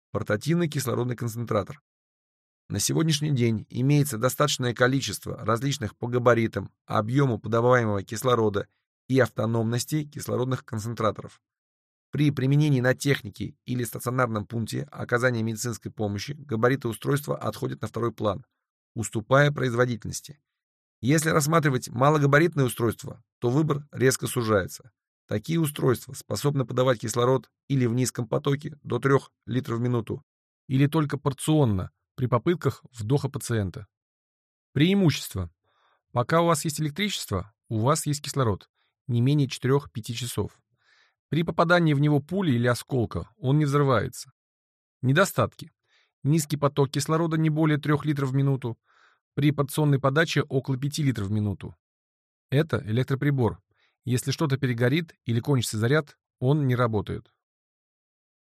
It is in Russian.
Портативный кислородный концентратор. На сегодняшний день имеется достаточное количество различных по габаритам, объему подаваемого кислорода и автономности кислородных концентраторов. При применении на технике или стационарном пункте оказания медицинской помощи габариты устройства отходят на второй план, уступая производительности. Если рассматривать малогабаритные устройства, то выбор резко сужается. Такие устройства способны подавать кислород или в низком потоке до 3 литров в минуту, или только порционно при попытках вдоха пациента. Преимущество. Пока у вас есть электричество, у вас есть кислород, не менее 4-5 часов. При попадании в него пули или осколка он не взрывается. Недостатки. Низкий поток кислорода не более 3 литров в минуту, при порционной подаче около 5 литров в минуту. Это электроприбор. Если что-то перегорит или кончится заряд, он не работает.